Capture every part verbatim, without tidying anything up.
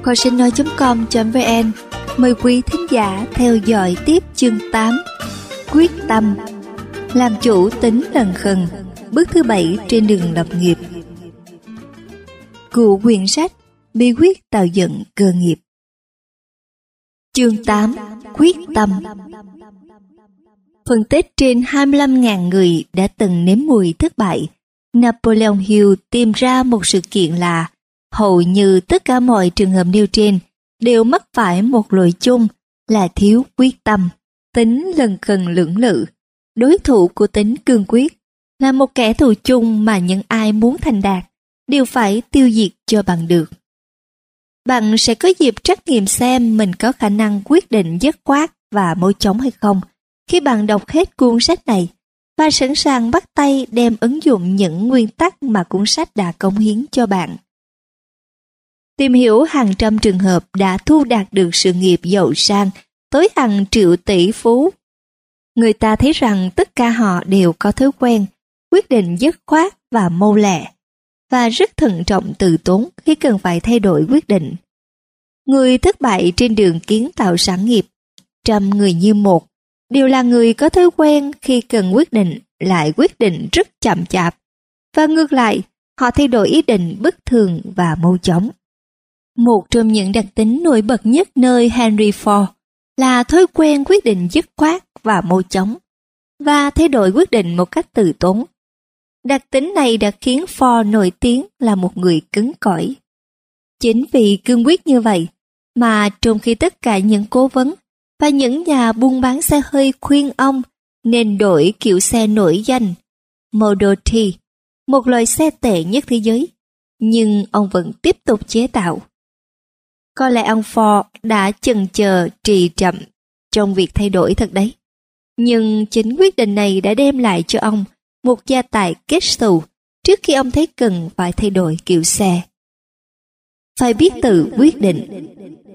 kho sách nói chấm com chấm vn mời quý thính giả theo dõi tiếp chương tám, quyết tâm, làm chủ tính lần khần, bước thứ bảy trên đường lập nghiệp. Cụ quyển sách bí quyết tạo dựng cơ nghiệp. Chương tám, quyết tâm. Phân tích trên hai mươi lăm nghìn người đã từng nếm mùi thất bại, Napoleon Hill tìm ra một sự kiện là hầu như tất cả mọi trường hợp nêu trên đều mắc phải một lỗi chung là thiếu quyết tâm. Tính lần khần lưỡng lự, đối thủ của tính cương quyết, là một kẻ thù chung mà những ai muốn thành đạt đều phải tiêu diệt cho bằng được. Bạn sẽ có dịp trắc nghiệm xem mình có khả năng quyết định dứt khoát và mau chóng hay không khi bạn đọc hết cuốn sách này và sẵn sàng bắt tay đem ứng dụng những nguyên tắc mà cuốn sách đã cống hiến cho bạn. Tìm hiểu hàng trăm trường hợp đã thu đạt được sự nghiệp giàu sang tới hàng triệu tỷ phú. Người ta thấy rằng tất cả họ đều có thói quen quyết định dứt khoát và mau lẹ, và rất thận trọng từ tốn khi cần phải thay đổi quyết định. Người thất bại trên đường kiến tạo sản nghiệp, trăm người như một, đều là người có thói quen khi cần quyết định lại quyết định rất chậm chạp, và ngược lại, họ thay đổi ý định bất thường và mau chóng. Một trong những đặc tính nổi bật nhất nơi Henry Ford là thói quen quyết định dứt khoát và mau chóng, và thay đổi quyết định một cách từ tốn. Đặc tính này đã khiến Ford nổi tiếng là một người cứng cỏi. Chính vì cương quyết như vậy mà trong khi tất cả những cố vấn và những nhà buôn bán xe hơi khuyên ông nên đổi kiểu xe nổi danh Model T, một loại xe tệ nhất thế giới, nhưng ông vẫn tiếp tục chế tạo. Có lẽ ông Ford đã chần chờ trì chậm trong việc thay đổi thật đấy. Nhưng chính quyết định này đã đem lại cho ông một gia tài kết xù trước khi ông thấy cần phải thay đổi kiểu xe. Phải biết tự quyết định.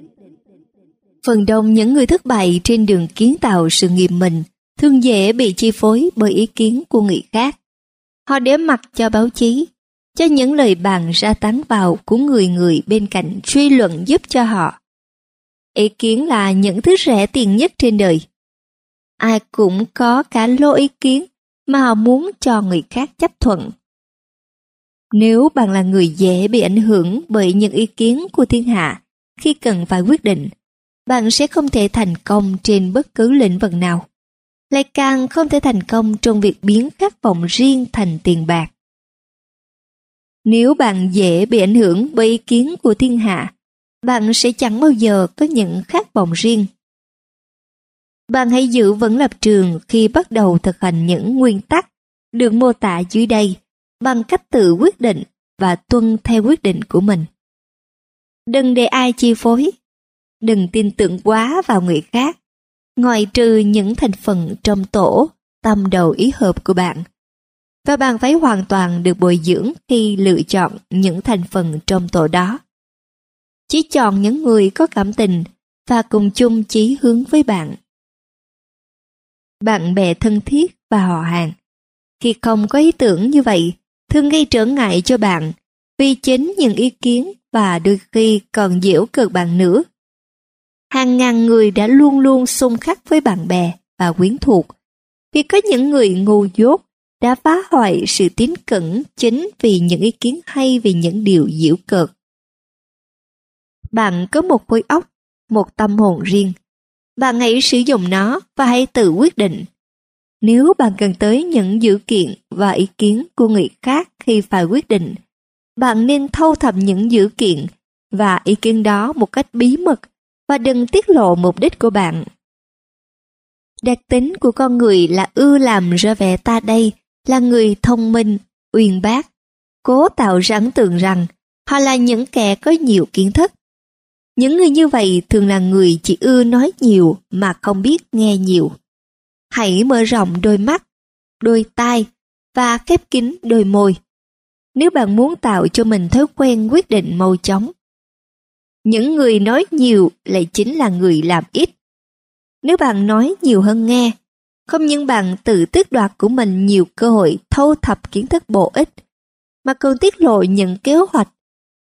Phần đông những người thất bại trên đường kiến tạo sự nghiệp mình thường dễ bị chi phối bởi ý kiến của người khác. Họ để mặc cho báo chí, cho những lời bàn ra tán vào của người người bên cạnh suy luận giúp cho họ. Ý kiến là những thứ rẻ tiền nhất trên đời. Ai cũng có cả lô ý kiến mà họ muốn cho người khác chấp thuận. Nếu bạn là người dễ bị ảnh hưởng bởi những ý kiến của thiên hạ khi cần phải quyết định, bạn sẽ không thể thành công trên bất cứ lĩnh vực nào. Lại càng không thể thành công trong việc biến khát vọng riêng thành tiền bạc. Nếu bạn dễ bị ảnh hưởng bởi ý kiến của thiên hạ, bạn sẽ chẳng bao giờ có những khát vọng riêng. Bạn hãy giữ vững lập trường khi bắt đầu thực hành những nguyên tắc được mô tả dưới đây bằng cách tự quyết định và tuân theo quyết định của mình. Đừng để ai chi phối. Đừng tin tưởng quá vào người khác, ngoại trừ những thành phần trong tổ tâm đầu ý hợp của bạn. Và bạn phải hoàn toàn được bồi dưỡng khi lựa chọn những thành phần trong tổ đó. Chỉ chọn những người có cảm tình và cùng chung chí hướng với bạn. Bạn bè thân thiết và họ hàng, khi không có ý tưởng như vậy, thường gây trở ngại cho bạn vì chính những ý kiến và đôi khi còn giễu cợt bạn nữa. Hàng ngàn người đã luôn luôn xung khắc với bạn bè và quyến thuộc vì có những người ngu dốt đã phá hoại sự tín cẩn chính vì những ý kiến hay vì những điều giễu cợt. Bạn có một khối óc, một tâm hồn riêng. Bạn hãy sử dụng nó và hãy tự quyết định. Nếu bạn cần tới những dữ kiện và ý kiến của người khác khi phải quyết định, bạn nên thâu thập những dữ kiện và ý kiến đó một cách bí mật và đừng tiết lộ mục đích của bạn. Đặc tính của con người là ưa làm ra vẻ ta đây là người thông minh, uyên bác, cố tạo ra ấn tượng rằng họ là những kẻ có nhiều kiến thức. Những người như vậy thường là người chỉ ưa nói nhiều mà không biết nghe nhiều. Hãy mở rộng đôi mắt, đôi tai và khép kín đôi môi. Nếu bạn muốn tạo cho mình thói quen quyết định mau chóng. Những người nói nhiều lại chính là người làm ít. Nếu bạn nói nhiều hơn nghe, không những bạn tự tước đoạt của mình nhiều cơ hội thâu thập kiến thức bổ ích, mà còn tiết lộ những kế hoạch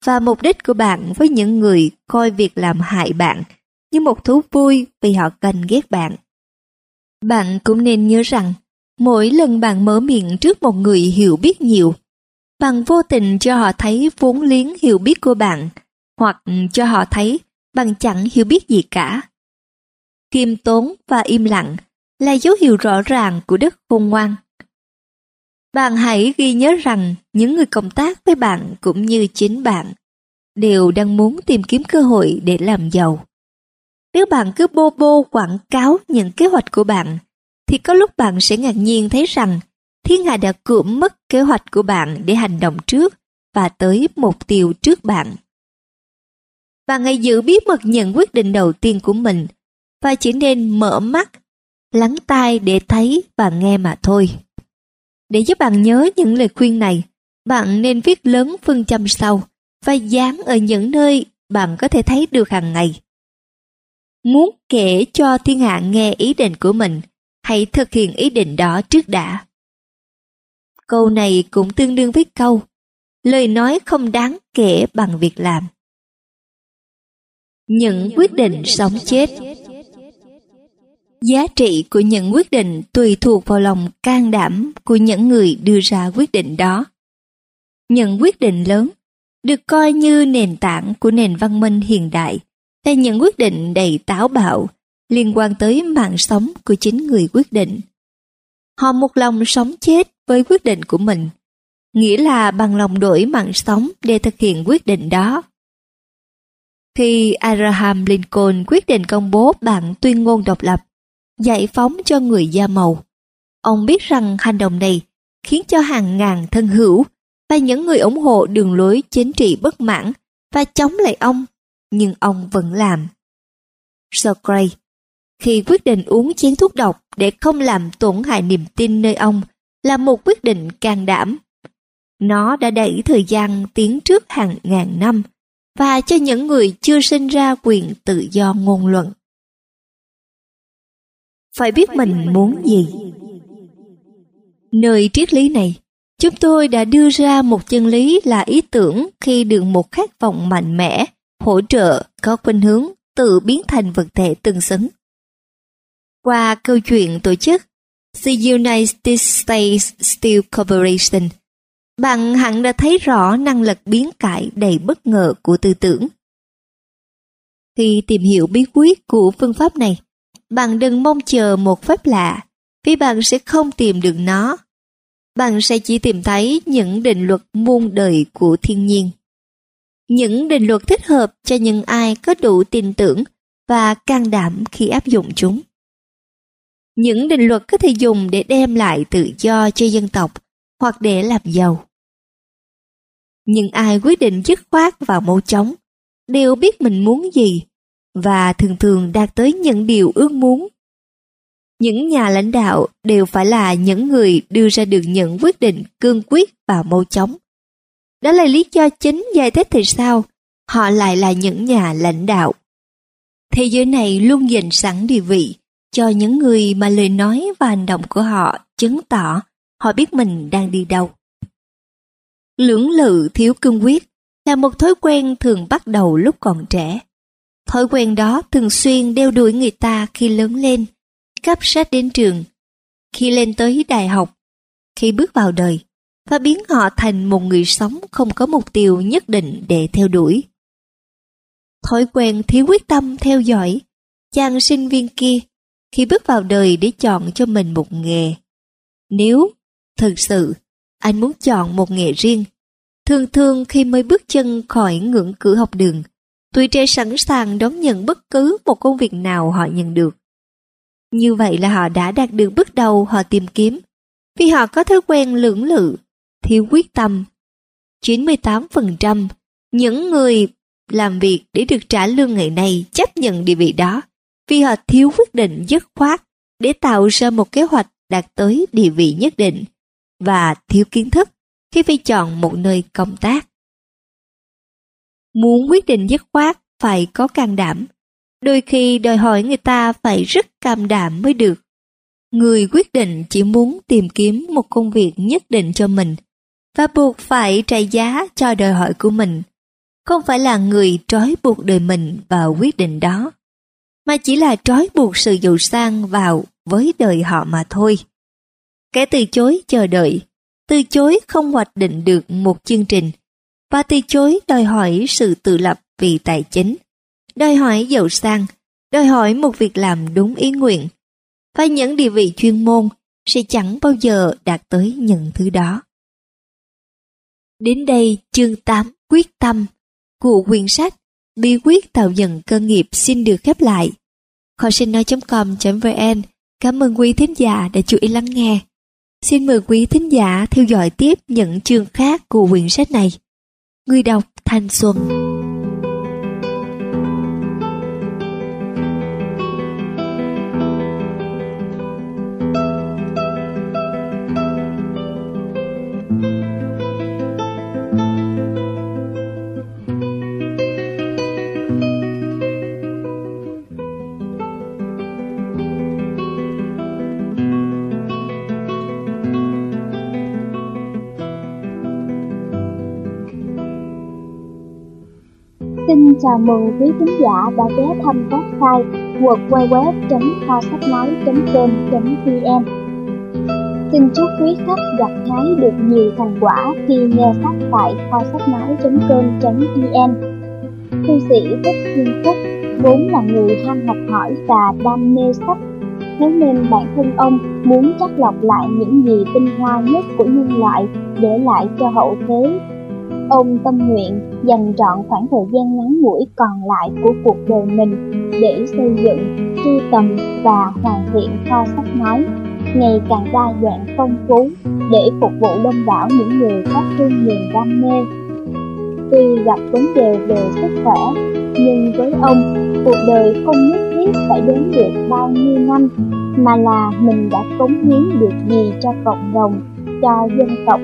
và mục đích của bạn với những người coi việc làm hại bạn như một thú vui vì họ ganh ghét bạn. Bạn cũng nên nhớ rằng, mỗi lần bạn mở miệng trước một người hiểu biết nhiều, bạn vô tình cho họ thấy vốn liếng hiểu biết của bạn, hoặc cho họ thấy bạn chẳng hiểu biết gì cả. Khiêm tốn và im lặng là dấu hiệu rõ ràng của đức khôn ngoan. Bạn hãy ghi nhớ rằng những người cộng tác với bạn cũng như chính bạn đều đang muốn tìm kiếm cơ hội để làm giàu. Nếu bạn cứ bô bô quảng cáo những kế hoạch của bạn, thì có lúc bạn sẽ ngạc nhiên thấy rằng thiên hạ đã cưỡng mất kế hoạch của bạn để hành động trước và tới mục tiêu trước bạn. Bạn hãy giữ bí mật nhận quyết định đầu tiên của mình và chỉ nên mở mắt, lắng tai để thấy và nghe mà thôi. Để giúp bạn nhớ những lời khuyên này, bạn nên viết lớn phương châm sau và dán ở những nơi bạn có thể thấy được hàng ngày. Muốn kể cho thiên hạ nghe ý định của mình, hãy thực hiện ý định đó trước đã. Câu này cũng tương đương với câu lời nói không đáng kể bằng việc làm. Những quyết định sống chết. Giá trị của những quyết định tùy thuộc vào lòng can đảm của những người đưa ra quyết định đó. Những quyết định lớn được coi như nền tảng của nền văn minh hiện đại là những quyết định đầy táo bạo liên quan tới mạng sống của chính người quyết định. Họ một lòng sống chết với quyết định của mình, nghĩa là bằng lòng đổi mạng sống để thực hiện quyết định đó. Khi Abraham Lincoln quyết định công bố bản tuyên ngôn độc lập, giải phóng cho người da màu, ông biết rằng hành động này khiến cho hàng ngàn thân hữu và những người ủng hộ đường lối chính trị bất mãn và chống lại ông, nhưng ông vẫn làm. Socrates, khi quyết định uống chén thuốc độc để không làm tổn hại niềm tin nơi ông, là một quyết định can đảm. Nó đã đẩy thời gian tiến trước hàng ngàn năm và cho những người chưa sinh ra quyền tự do ngôn luận. Phải biết mình muốn gì. Nơi triết lý này, chúng tôi đã đưa ra một chân lý là ý tưởng khi được một khát vọng mạnh mẽ, hỗ trợ, có khuynh hướng tự biến thành vật thể tương xứng. Qua câu chuyện tổ chức The United States Steel Corporation, bạn hẳn đã thấy rõ năng lực biến cải đầy bất ngờ của tư tưởng. Khi tìm hiểu bí quyết của phương pháp này, bạn đừng mong chờ một phép lạ, vì bạn sẽ không tìm được nó. Bạn sẽ chỉ tìm thấy những định luật muôn đời của thiên nhiên. Những định luật thích hợp cho những ai có đủ tin tưởng và can đảm khi áp dụng chúng. Những định luật có thể dùng để đem lại tự do cho dân tộc hoặc để làm giàu. Những ai quyết định dứt khoát và mau chóng đều biết mình muốn gì và thường thường đạt tới những điều ước muốn. Những nhà lãnh đạo đều phải là những người đưa ra được những quyết định cương quyết và mau chóng. Đó là lý do chính giải thích tại sao họ lại là những nhà lãnh đạo. Thế giới này luôn dành sẵn địa vị cho những người mà lời nói và hành động của họ chứng tỏ họ biết mình đang đi đâu. Lưỡng lự thiếu cương quyết là một thói quen thường bắt đầu lúc còn trẻ. Thói quen đó thường xuyên đeo đuổi người ta khi lớn lên, cắp sách đến trường, khi lên tới đại học, khi bước vào đời, và biến họ thành một người sống không có mục tiêu nhất định để theo đuổi. Thói quen thiếu quyết tâm theo dõi chàng sinh viên kia khi bước vào đời để chọn cho mình một nghề. Nếu thực sự anh muốn chọn một nghề riêng, thường thường khi mới bước chân khỏi ngưỡng cửa học đường, tuổi trẻ sẵn sàng đón nhận bất cứ một công việc nào họ nhận được. Như vậy là họ đã đạt được bước đầu họ tìm kiếm, vì họ có thói quen lưỡng lự, thiếu quyết tâm. chín mươi tám phần trăm những người làm việc để được trả lương ngày nay chấp nhận địa vị đó, vì họ thiếu quyết định dứt khoát để tạo ra một kế hoạch đạt tới địa vị nhất định, và thiếu kiến thức khi phải chọn một nơi công tác. Muốn quyết định dứt khoát phải có can đảm, đôi khi đòi hỏi người ta phải rất can đảm mới được. Người quyết định chỉ muốn tìm kiếm một công việc nhất định cho mình và buộc phải trả giá cho đòi hỏi của mình. không phải là người trói buộc đời mình vào quyết định đó, mà chỉ là trói buộc sự giàu sang vào với đời họ mà thôi. Kẻ từ chối chờ đợi, từ chối không hoạch định được một chương trình, và từ chối đòi hỏi sự tự lập vì tài chính, đòi hỏi giàu sang, đòi hỏi một việc làm đúng ý nguyện, và những địa vị chuyên môn sẽ chẳng bao giờ đạt tới những thứ đó. Đến đây chương tám quyết tâm của quyển sách Bí quyết tạo dựng cơ nghiệp xin được khép lại. Kho sách nói chấm com chấm vn cảm ơn quý thính giả đã chú ý lắng nghe. Xin mời quý thính giả theo dõi tiếp những chương khác của quyển sách này. Người đọc Thanh Xuân. Xin chào mừng quý khán giả đã ghé thăm website w w w chấm kho sách nói chấm com chấm vn. Xin chúc quý khách gặt hái được nhiều thành quả khi nghe sách tại kho sách nói chấm com chấm vn. Thư sĩ Thích Thiên Phúc vốn là người ham học hỏi và đam mê sách, thế nên bản thân ông muốn chắt lọc lại những gì tinh hoa nhất của nhân loại để lại cho hậu thế. Ông tâm nguyện dành trọn khoảng thời gian ngắn ngủi còn lại của cuộc đời mình để xây dựng, sưu tầm và hoàn thiện kho sách nói ngày càng đa dạng phong phú để phục vụ đông đảo những người có trung niềm đam mê. Tuy gặp vấn đề về sức khỏe, nhưng với ông, cuộc đời không nhất thiết phải đến được bao nhiêu năm, mà là mình đã cống hiến được gì cho cộng đồng, cho dân tộc.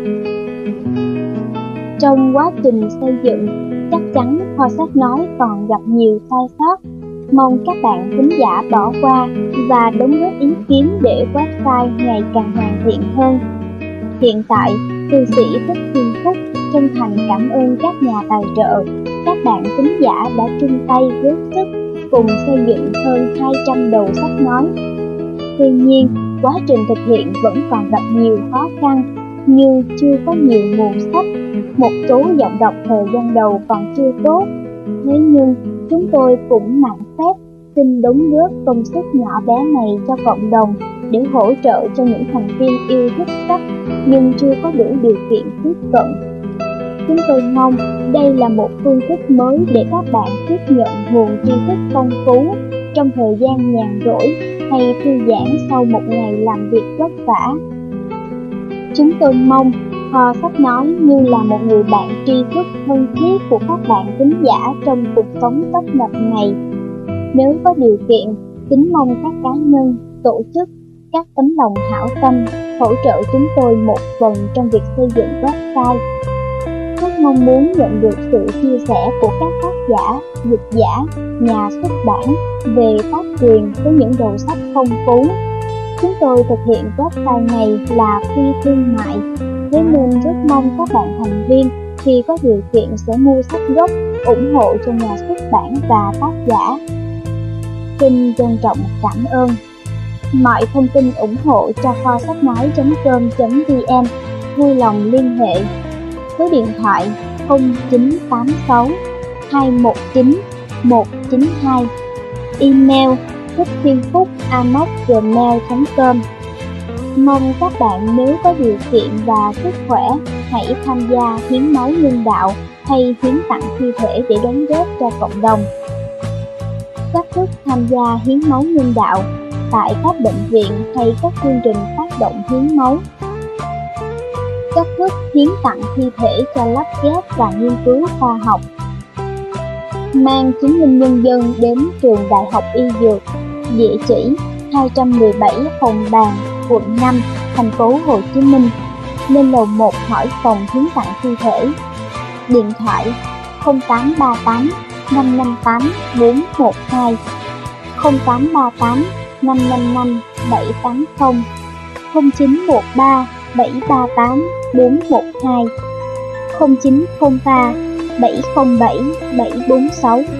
Trong quá trình xây dựng, chắc chắn kho sách nói còn gặp nhiều sai sót. Mong các bạn thính giả bỏ qua và đóng góp ý kiến để website ngày càng hoàn thiện hơn. Hiện tại, thư sĩ Thích Thiên Phúc chân thành cảm ơn các nhà tài trợ, các bạn thính giả đã chung tay góp sức cùng xây dựng hơn hai trăm đầu sách nói. Tuy nhiên, quá trình thực hiện vẫn còn gặp nhiều khó khăn, như chưa có nhiều nguồn sách, một số giọng đọc thời gian đầu còn chưa tốt. Thế nhưng, chúng tôi cũng nặng phép xin đóng góp công sức nhỏ bé này cho cộng đồng để hỗ trợ cho những thành viên yêu thích sách nhưng chưa có đủ điều kiện tiếp cận. Chúng tôi mong đây là một phương thức mới để các bạn tiếp nhận nguồn tri thức phong phú trong thời gian nhàn rỗi hay thư giãn sau một ngày làm việc vất vả. Chúng tôi mong kho sách nói như là một người bạn tri thức thân thiết của các bạn thính giả trong cuộc sống tấp nập này. Nếu có điều kiện, kính mong các cá nhân, tổ chức, các tấm lòng hảo tâm hỗ trợ chúng tôi một phần trong việc xây dựng website. Rất mong muốn nhận được sự chia sẻ của các tác giả, dịch giả, nhà xuất bản về tác quyền với những đầu sách phong phú. Chúng tôi thực hiện website này là phi thương mại, thế nên rất mong các bạn thành viên khi có điều kiện sẽ mua sách gốc, ủng hộ cho nhà xuất bản và tác giả. Xin trân trọng cảm ơn. Mọi thông tin ủng hộ cho kho sách nói chấm com chấm vn vui lòng liên hệ. Số điện thoại không chín tám sáu hai một chín một chín hai, email thích thiên phúc a m o c gmail chấm com. Mong các bạn nếu có điều kiện và sức khỏe hãy tham gia hiến máu nhân đạo hay hiến tặng thi thể để đóng góp cho cộng đồng. Cách thức tham gia hiến máu nhân đạo tại các bệnh viện hay các chương trình phát động hiến máu. Cách thức hiến tặng thi thể cho lắp ghép và nghiên cứu khoa học. Mang chứng minh nhân dân đến trường Đại học Y Dược, địa chỉ hai trăm mười bảy Hồng Bàng, quận năm, thành phố Hồ Chí Minh. Lên lầu một hỏi phòng hiến tặng thi thể. Điện thoại không tám ba tám năm năm tám bốn một hai, không tám ba tám năm năm năm bảy tám không, không chín một ba bảy ba tám bốn một hai, không chín không ba bảy không bảy bảy bốn sáu.